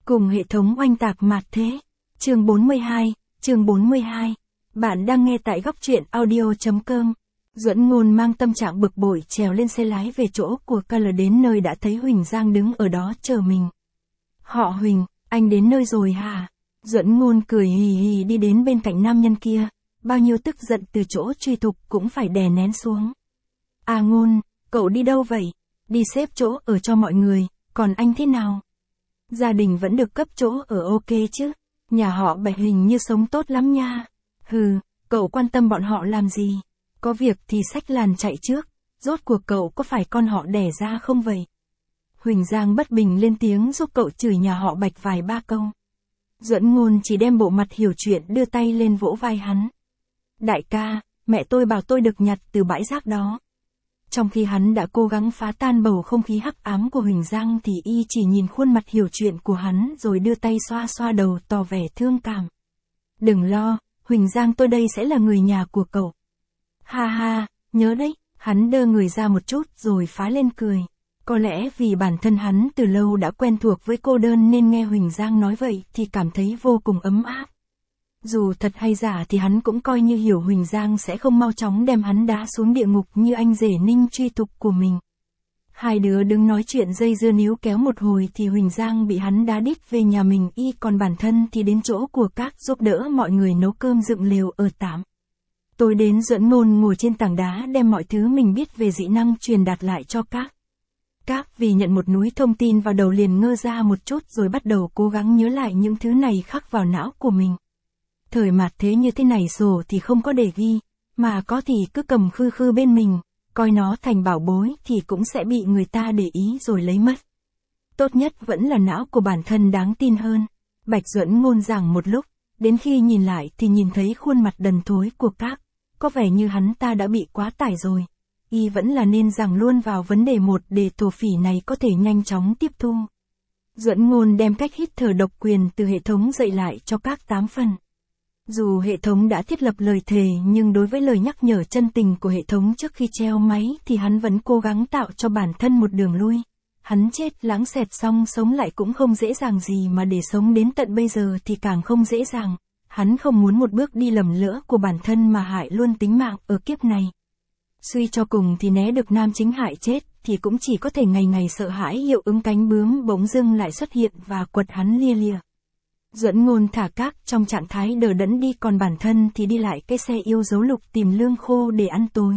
Cùng hệ thống oanh tạc mạt thế. Chương 42. Bạn đang nghe tại góc truyện audio.com. Duẫn Ngôn mang tâm trạng bực bội trèo lên xe lái về chỗ của KL, đến nơi đã thấy Huỳnh Giang đứng ở đó chờ mình. Họ Huỳnh, anh đến nơi rồi hả? Duẫn Ngôn cười hì hì đi đến bên cạnh nam nhân kia, bao nhiêu tức giận từ chỗ truy thục cũng phải đè nén xuống. À Ngôn, cậu đi đâu vậy? Đi xếp chỗ ở cho mọi người, còn anh thế nào? Gia đình vẫn được cấp chỗ ở ok chứ? Nhà họ Bạch hình như sống tốt lắm nha. Hừ, cậu quan tâm bọn họ làm gì? Có việc thì xách làn chạy trước, rốt cuộc cậu có phải con họ đẻ ra không vậy? Huỳnh Giang bất bình lên tiếng giúp cậu chửi nhà họ Bạch vài ba câu. Duẫn Ngôn chỉ đem bộ mặt hiểu chuyện đưa tay lên vỗ vai hắn. Đại ca, mẹ tôi bảo tôi được nhặt từ bãi rác đó. Trong khi hắn đã cố gắng phá tan bầu không khí hắc ám của Huỳnh Giang thì y chỉ nhìn khuôn mặt hiểu chuyện của hắn rồi đưa tay xoa xoa đầu tỏ vẻ thương cảm. Đừng lo, Huỳnh Giang tôi đây sẽ là người nhà của cậu. Ha ha, nhớ đấy, hắn đơ người ra một chút rồi phá lên cười. Có lẽ vì bản thân hắn từ lâu đã quen thuộc với cô đơn nên nghe Huỳnh Giang nói vậy thì cảm thấy vô cùng ấm áp. Dù thật hay giả thì hắn cũng coi như hiểu Huỳnh Giang sẽ không mau chóng đem hắn đá xuống địa ngục như anh rể Ninh truy thục của mình. Hai đứa đứng nói chuyện dây dưa níu kéo một hồi thì Huỳnh Giang bị hắn đá đít về nhà mình y, còn bản thân thì đến chỗ của Các giúp đỡ mọi người nấu cơm dựng lều ở tạm. Tối đến Duẫn Ngôn ngồi trên tảng đá đem mọi thứ mình biết về dị năng truyền đạt lại cho Các. Các vì nhận một núi thông tin vào đầu liền ngơ ra một chút rồi bắt đầu cố gắng nhớ lại những thứ này khắc vào não của mình. Thời mạt thế như thế này sổ thì không có để ghi, mà có thì cứ cầm khư khư bên mình, coi nó thành bảo bối thì cũng sẽ bị người ta để ý rồi lấy mất. Tốt nhất vẫn là não của bản thân đáng tin hơn. Bạch Duẫn Ngôn giảng một lúc, đến khi nhìn lại thì nhìn thấy khuôn mặt đần thối của Các, có vẻ như hắn ta đã bị quá tải rồi. Y vẫn là nên giảng luôn vào vấn đề một để thổ phỉ này có thể nhanh chóng tiếp thu. Duẫn Ngôn đem cách hít thở độc quyền từ hệ thống dạy lại cho Các 8 phần. Dù hệ thống đã thiết lập lời thề nhưng đối với lời nhắc nhở chân tình của hệ thống trước khi treo máy thì hắn vẫn cố gắng tạo cho bản thân một đường lui. Hắn chết lãng xẹt xong sống lại cũng không dễ dàng gì, mà để sống đến tận bây giờ thì càng không dễ dàng. Hắn không muốn một bước đi lầm lỡ của bản thân mà hại luôn tính mạng ở kiếp này. Suy cho cùng thì né được nam chính hại chết thì cũng chỉ có thể ngày ngày sợ hãi hiệu ứng cánh bướm bỗng dưng lại xuất hiện và quật hắn lia lịa. Duẫn Ngôn thả Các trong trạng thái đờ đẫn đi, còn bản thân thì đi lại cái xe yêu dấu Lục tìm lương khô để ăn tối.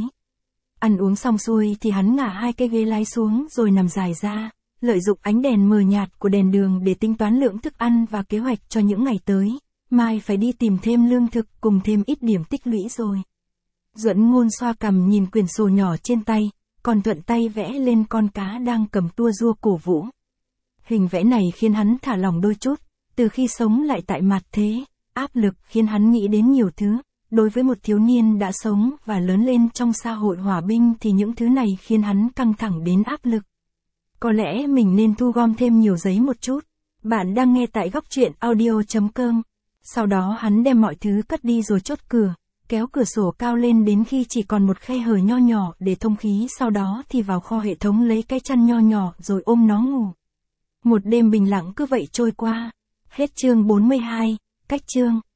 Ăn uống xong xuôi thì hắn ngả hai cái ghế lái xuống rồi nằm dài ra, lợi dụng ánh đèn mờ nhạt của đèn đường để tính toán lượng thức ăn và kế hoạch cho những ngày tới. Mai phải đi tìm thêm lương thực cùng thêm ít điểm tích lũy rồi. Duẫn Ngôn xoa cằm nhìn quyển sổ nhỏ trên tay, còn thuận tay vẽ lên con cá đang cầm tua rua cổ vũ. Hình vẽ này khiến hắn thả lỏng đôi chút. Từ khi sống lại tại mặt thế, áp lực khiến hắn nghĩ đến nhiều thứ. Đối với một thiếu niên đã sống và lớn lên trong xã hội hòa bình thì những thứ này khiến hắn căng thẳng đến áp lực. Có lẽ mình nên thu gom thêm nhiều giấy một chút. Bạn đang nghe tại góc truyện audio.com. Sau đó hắn đem mọi thứ cất đi rồi chốt cửa, kéo cửa sổ cao lên đến khi chỉ còn một khe hở nho nhỏ để thông khí, sau đó thì vào kho hệ thống lấy cái chăn nho nhỏ rồi ôm nó ngủ. Một đêm bình lặng cứ vậy trôi qua. Hết chương 42, cách chương.